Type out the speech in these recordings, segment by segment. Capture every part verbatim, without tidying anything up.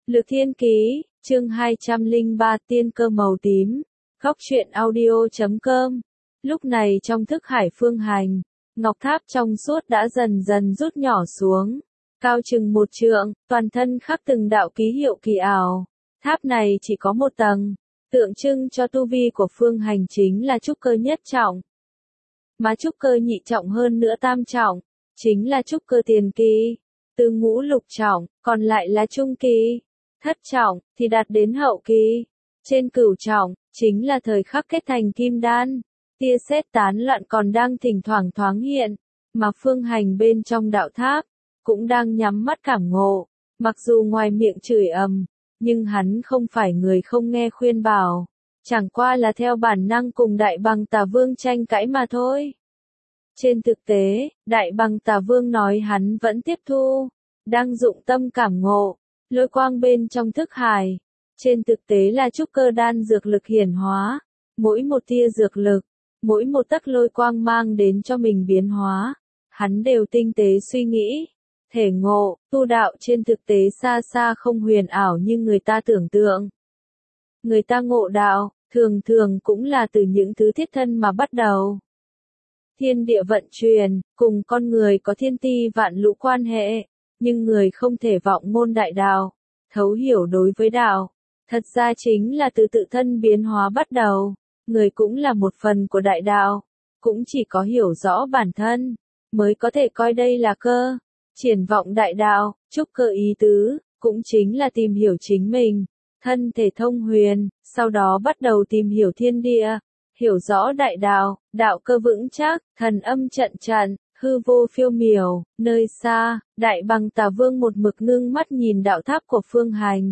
Lược Thiên Ký, chương hai trăm lẻ ba Tiên cơ màu tím, góc truyện audio chấm com. Lúc này trong thức hải Phương Hành, ngọc tháp trong suốt đã dần dần rút nhỏ xuống, cao chừng một trượng, toàn thân khắc từng đạo ký hiệu kỳ ảo. Tháp này chỉ có một tầng, tượng trưng cho tu vi của Phương Hành chính là trúc cơ nhất trọng. Mà trúc cơ nhị trọng hơn nữa tam trọng, chính là trúc cơ tiền kỳ. Từ ngũ lục trọng, còn lại là trung kỳ. Thất trọng, thì đạt đến hậu kỳ. Trên cửu trọng, chính là thời khắc kết thành kim đan. Tia sét tán loạn còn đang thỉnh thoảng thoáng hiện, mà Phương Hành bên trong đạo tháp, cũng đang nhắm mắt cảm ngộ. Mặc dù ngoài miệng chửi ầm, nhưng hắn không phải người không nghe khuyên bảo. Chẳng qua là theo bản năng cùng Đại Bằng Tà Vương tranh cãi mà thôi. Trên thực tế, Đại Bằng Tà Vương nói hắn vẫn tiếp thu, đang dụng tâm cảm ngộ, lôi quang bên trong thức hải. Trên thực tế là trúc cơ đan dược lực hiển hóa, mỗi một tia dược lực, mỗi một tấc lôi quang mang đến cho mình biến hóa, hắn đều tinh tế suy nghĩ, thể ngộ, tu đạo trên thực tế xa xa không huyền ảo như người ta tưởng tượng. Người ta ngộ đạo, thường thường cũng là từ những thứ thiết thân mà bắt đầu. Thiên địa vận chuyển, cùng con người có thiên ti vạn lũ quan hệ, nhưng người không thể vọng ngôn đại đạo, thấu hiểu đối với đạo, thật ra chính là từ tự thân biến hóa bắt đầu. Người cũng là một phần của đại đạo, cũng chỉ có hiểu rõ bản thân, mới có thể coi đây là cơ. Triển vọng đại đạo, trúc cơ ý tứ, cũng chính là tìm hiểu chính mình, thân thể thông huyền, sau đó bắt đầu tìm hiểu thiên địa, hiểu rõ đại đạo, đạo cơ vững chắc, thần âm trận trận, hư vô phiêu miểu, nơi xa, Đại Bằng Tà Vương một mực ngưng mắt nhìn đạo tháp của Phương Hành.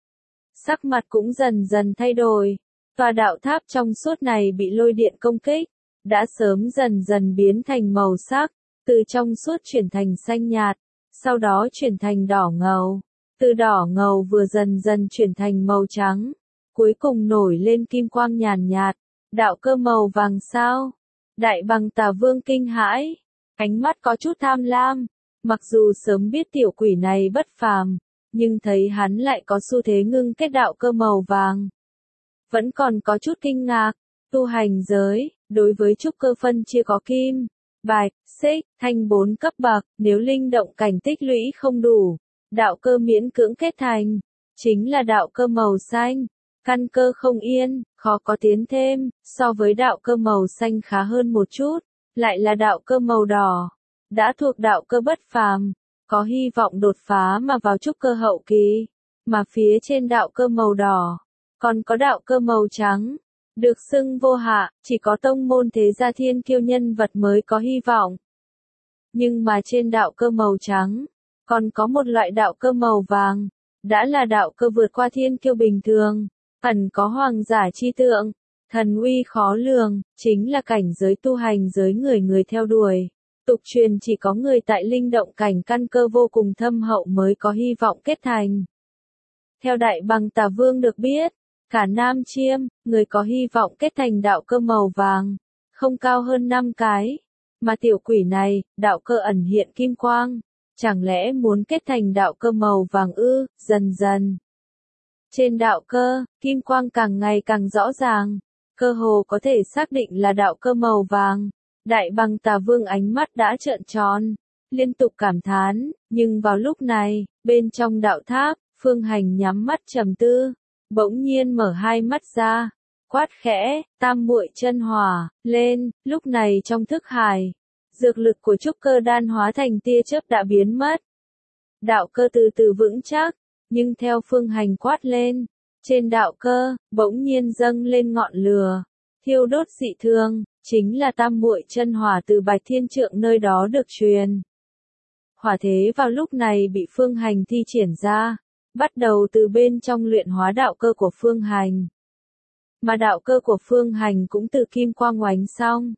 Sắc mặt cũng dần dần thay đổi. Tòa đạo tháp trong suốt này bị lôi điện công kích, đã sớm dần dần biến thành màu sắc, từ trong suốt chuyển thành xanh nhạt, sau đó chuyển thành đỏ ngầu, từ đỏ ngầu vừa dần dần chuyển thành màu trắng, cuối cùng nổi lên kim quang nhàn nhạt, đạo cơ màu vàng sao. Đại Bằng Tà Vương kinh hãi, ánh mắt có chút tham lam, mặc dù sớm biết tiểu quỷ này bất phàm, nhưng thấy hắn lại có xu thế ngưng kết đạo cơ màu vàng. Vẫn còn có chút kinh ngạc, tu hành giới, đối với trúc cơ phân chia có kim, bạch, xích, thanh bốn cấp bậc, nếu linh động cảnh tích lũy không đủ, đạo cơ miễn cưỡng kết thành, chính là đạo cơ màu xanh, căn cơ không yên, khó có tiến thêm, so với đạo cơ màu xanh khá hơn một chút, lại là đạo cơ màu đỏ, đã thuộc đạo cơ bất phàm, có hy vọng đột phá mà vào trúc cơ hậu kỳ, mà phía trên đạo cơ màu đỏ. Còn có đạo cơ màu trắng, được xưng vô hạ, chỉ có tông môn thế gia thiên kiêu nhân vật mới có hy vọng. Nhưng mà trên đạo cơ màu trắng, còn có một loại đạo cơ màu vàng, đã là đạo cơ vượt qua thiên kiêu bình thường, ẩn có hoàng giả chi tượng, thần uy khó lường, chính là cảnh giới tu hành giới người người theo đuổi. Tục truyền chỉ có người tại linh động cảnh căn cơ vô cùng thâm hậu mới có hy vọng kết thành. Theo Đại Bằng Tà Vương được biết, cả Nam Chiêm, người có hy vọng kết thành đạo cơ màu vàng, không cao hơn năm cái. Mà tiểu quỷ này, đạo cơ ẩn hiện kim quang, chẳng lẽ muốn kết thành đạo cơ màu vàng ư, dần dần. Trên đạo cơ, kim quang càng ngày càng rõ ràng, cơ hồ có thể xác định là đạo cơ màu vàng. Đại Bằng Tà Vương ánh mắt đã trợn tròn, liên tục cảm thán, nhưng vào lúc này, bên trong đạo tháp, Phương Hành nhắm mắt trầm tư. Bỗng nhiên mở hai mắt ra, quát khẽ, tam muội chân hỏa, lên, lúc này trong thức hải, dược lực của trúc cơ đan hóa thành tia chớp đã biến mất. Đạo cơ từ từ vững chắc, nhưng theo Phương Hành quát lên, trên đạo cơ, bỗng nhiên dâng lên ngọn lửa, thiêu đốt dị thường, chính là tam muội chân hỏa từ Bạch Thiên Trượng nơi đó được truyền. Hỏa thế vào lúc này bị Phương Hành thi triển ra. Bắt đầu từ bên trong luyện hóa đạo cơ của Phương Hành. Mà đạo cơ của Phương Hành cũng từ kim quang oánh xong.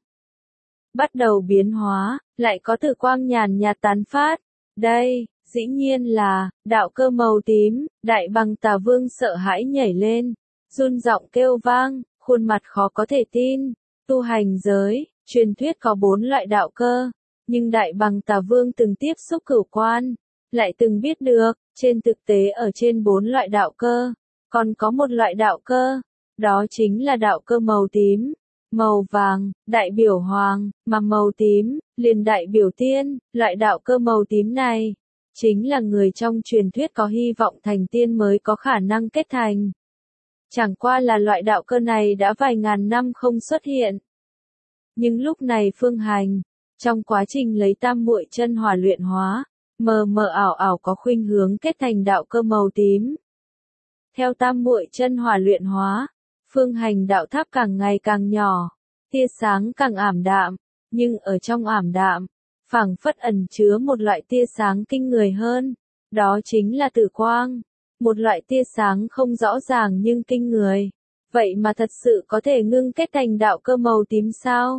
Bắt đầu biến hóa, lại có từ quang nhàn nhạt tán phát. Đây, dĩ nhiên là, đạo cơ màu tím. Đại Bằng Tà Vương sợ hãi nhảy lên, run giọng kêu vang, khuôn mặt khó có thể tin. Tu hành giới, truyền thuyết có bốn loại đạo cơ, nhưng Đại Bằng Tà Vương từng tiếp xúc cửu quan. lại từng biết được, trên thực tế ở trên bốn loại đạo cơ, còn có một loại đạo cơ, đó chính là đạo cơ màu tím. Màu vàng, đại biểu hoàng, mà màu tím, liền đại biểu tiên, loại đạo cơ màu tím này, chính là người trong truyền thuyết có hy vọng thành tiên mới có khả năng kết thành. Chẳng qua là loại đạo cơ này đã vài ngàn năm không xuất hiện. Nhưng lúc này Phương Hành, trong quá trình lấy tam muội chân hỏa luyện hóa, mờ mờ ảo ảo có khuynh hướng kết thành đạo cơ màu tím. Theo tam muội chân hỏa luyện hóa, Phương Hành đạo tháp càng ngày càng nhỏ, tia sáng càng ảm đạm, nhưng ở trong ảm đạm, phảng phất ẩn chứa một loại tia sáng kinh người hơn, đó chính là tử quang, một loại tia sáng không rõ ràng nhưng kinh người. Vậy mà thật sự có thể ngưng kết thành đạo cơ màu tím sao?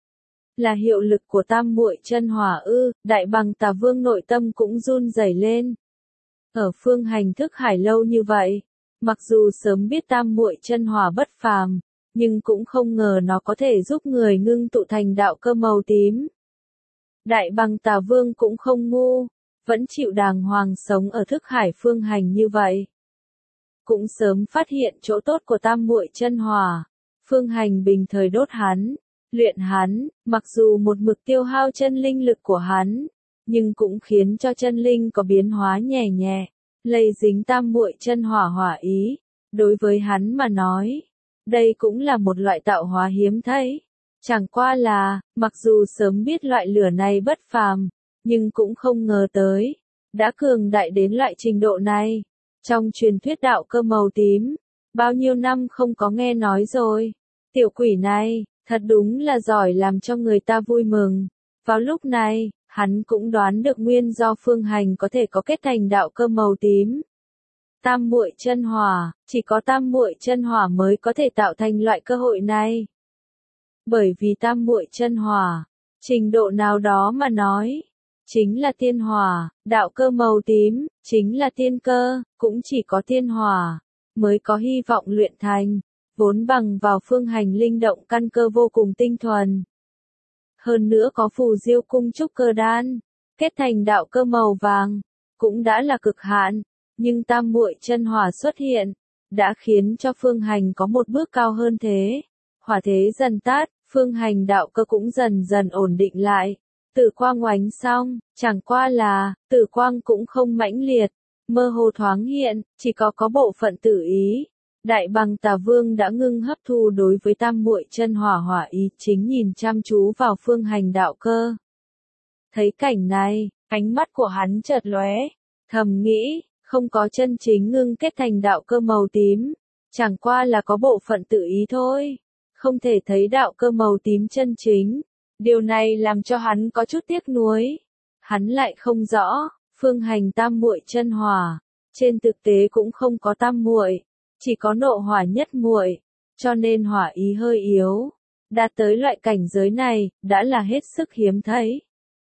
Là hiệu lực của tam muội chân hỏa ư? Đại Bằng Tà Vương nội tâm cũng run rẩy lên. Ở Phương Hành thức hải lâu như vậy, mặc dù sớm biết tam muội chân hỏa bất phàm, nhưng cũng không ngờ nó có thể giúp người ngưng tụ thành đạo cơ màu tím. Đại Bằng Tà Vương cũng không ngu, vẫn chịu đàng hoàng sống ở thức hải Phương Hành như vậy. Cũng sớm phát hiện chỗ tốt của tam muội chân hỏa. Phương Hành bình thời đốt hắn, luyện hắn, mặc dù một mực tiêu hao chân linh lực của hắn, nhưng cũng khiến cho chân linh có biến hóa nhẹ nhẹ, lây dính tam muội chân hỏa hỏa ý. Đối với hắn mà nói, đây cũng là một loại tạo hóa hiếm thấy. Chẳng qua là, mặc dù sớm biết loại lửa này bất phàm, nhưng cũng không ngờ tới, đã cường đại đến loại trình độ này. Trong truyền thuyết đạo cơ màu tím, bao nhiêu năm không có nghe nói rồi. Tiểu quỷ này, thật đúng là giỏi làm cho người ta vui mừng. Vào lúc này, hắn cũng đoán được nguyên do Phương Hành có thể có kết thành đạo cơ màu tím. Tam muội chân hỏa, chỉ có tam muội chân hỏa mới có thể tạo thành loại cơ hội này. Bởi vì tam muội chân hỏa, trình độ nào đó mà nói, chính là tiên hỏa, đạo cơ màu tím, chính là tiên cơ, cũng chỉ có tiên hỏa, mới có hy vọng luyện thành, vốn bằng vào Phương Hành linh động căn cơ vô cùng tinh thuần. Hơn nữa có phù diêu cung trúc cơ đan, kết thành đạo cơ màu vàng, cũng đã là cực hạn, nhưng tam muội chân hỏa xuất hiện, đã khiến cho Phương Hành có một bước cao hơn thế. Hỏa thế dần tát, Phương Hành đạo cơ cũng dần dần ổn định lại. Tử quang oánh xong, chẳng qua là, tử quang cũng không mãnh liệt, mơ hồ thoáng hiện, chỉ có có bộ phận tự ý. Đại Bằng Tà Vương đã ngưng hấp thu đối với tam muội chân hỏa hỏa ý, chính nhìn chăm chú vào Phương Hành đạo cơ. Thấy cảnh này, ánh mắt của hắn chợt lóe, thầm nghĩ, không có chân chính ngưng kết thành đạo cơ màu tím, chẳng qua là có bộ phận tự ý thôi, không thể thấy đạo cơ màu tím chân chính. Điều này làm cho hắn có chút tiếc nuối. Hắn lại không rõ, Phương Hành tam muội chân hỏa, trên thực tế cũng không có tam muội, chỉ có nộ hỏa nhất muội, cho nên hỏa ý hơi yếu. Đạt tới loại cảnh giới này, đã là hết sức hiếm thấy.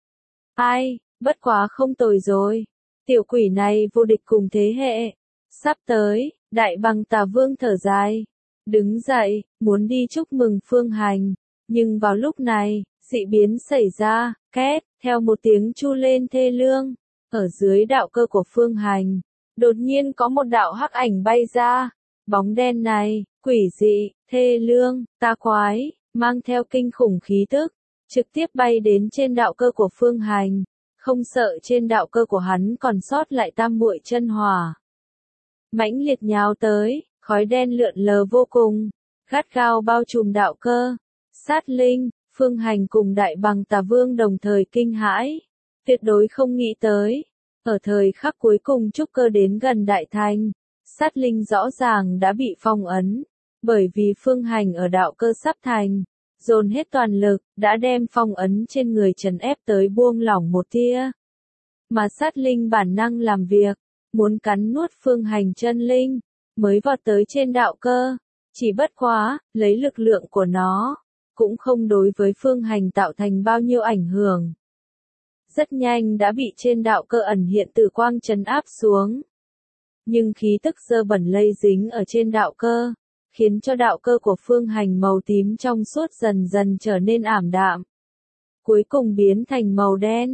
Ai, bất quá không tồi rồi. Tiểu quỷ này vô địch cùng thế hệ. Sắp tới, Đại Bằng Tà Vương thở dài, đứng dậy, muốn đi chúc mừng Phương Hành. Nhưng vào lúc này, dị biến xảy ra, két, theo một tiếng chu lên thê lương, ở dưới đạo cơ của Phương Hành, đột nhiên có một đạo hắc ảnh bay ra, bóng đen này, quỷ dị, thê lương, tà quái, mang theo kinh khủng khí tức, trực tiếp bay đến trên đạo cơ của Phương Hành, không sợ trên đạo cơ của hắn còn sót lại tam muội chân hỏa. Mãnh liệt nhào tới, khói đen lượn lờ vô cùng, gắt gao bao trùm đạo cơ. Sát linh, Phương Hành cùng Đại Bằng Tà Vương đồng thời kinh hãi, tuyệt đối không nghĩ tới. Ở thời khắc cuối cùng trúc cơ đến gần đại thành, sát linh rõ ràng đã bị phong ấn, bởi vì Phương Hành ở đạo cơ sắp thành, dồn hết toàn lực, đã đem phong ấn trên người trấn ép tới buông lỏng một tia. Mà sát linh bản năng làm việc, muốn cắn nuốt Phương Hành chân linh, mới vọt tới trên đạo cơ, chỉ bất quá, lấy lực lượng của nó, cũng không đối với Phương Hành tạo thành bao nhiêu ảnh hưởng. Rất nhanh đã bị trên đạo cơ ẩn hiện tử quang trấn áp xuống. Nhưng khí tức dơ bẩn lây dính ở trên đạo cơ, khiến cho đạo cơ của Phương Hành màu tím trong suốt dần dần trở nên ảm đạm. Cuối cùng biến thành màu đen,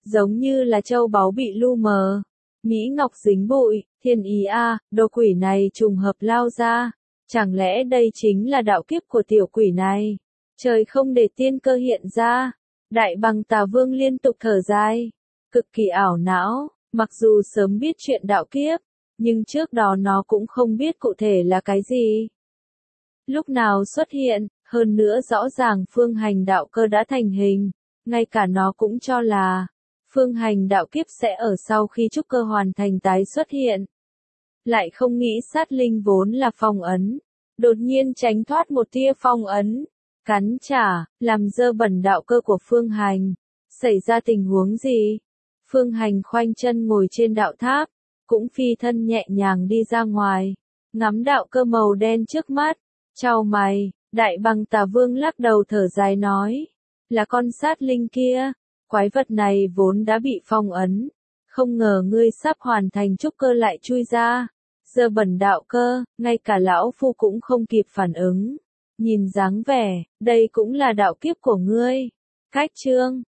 giống như là châu báu bị lu mờ. Mỹ ngọc dính bụi, thiên ý a, đồ quỷ này trùng hợp lao ra. Chẳng lẽ đây chính là đạo kiếp của tiểu quỷ này? Trời không để tiên cơ hiện ra. Đại Bằng Tà Vương liên tục thở dài, cực kỳ ảo não, mặc dù sớm biết chuyện đạo kiếp, nhưng trước đó nó cũng không biết cụ thể là cái gì. Lúc nào xuất hiện, hơn nữa rõ ràng phương hành đạo cơ đã thành hình, ngay cả nó cũng cho là phương hành đạo kiếp sẽ ở sau khi trúc cơ hoàn thành tái xuất hiện. Lại không nghĩ sát linh vốn là phong ấn, đột nhiên tránh thoát một tia phong ấn, cắn trả, làm dơ bẩn đạo cơ của phương hành. Xảy ra tình huống gì? Phương hành khoanh chân ngồi trên đạo tháp, cũng phi thân nhẹ nhàng đi ra ngoài, ngắm đạo cơ màu đen trước mắt, chau mày. Đại Bằng Tà Vương lắc đầu thở dài nói, là con sát linh kia, quái vật này vốn đã bị phong ấn, không ngờ ngươi sắp hoàn thành trúc cơ lại chui ra, dơ bẩn đạo cơ, ngay cả lão phu cũng không kịp phản ứng. Nhìn dáng vẻ, đây cũng là đạo kiếp của ngươi. Cách chương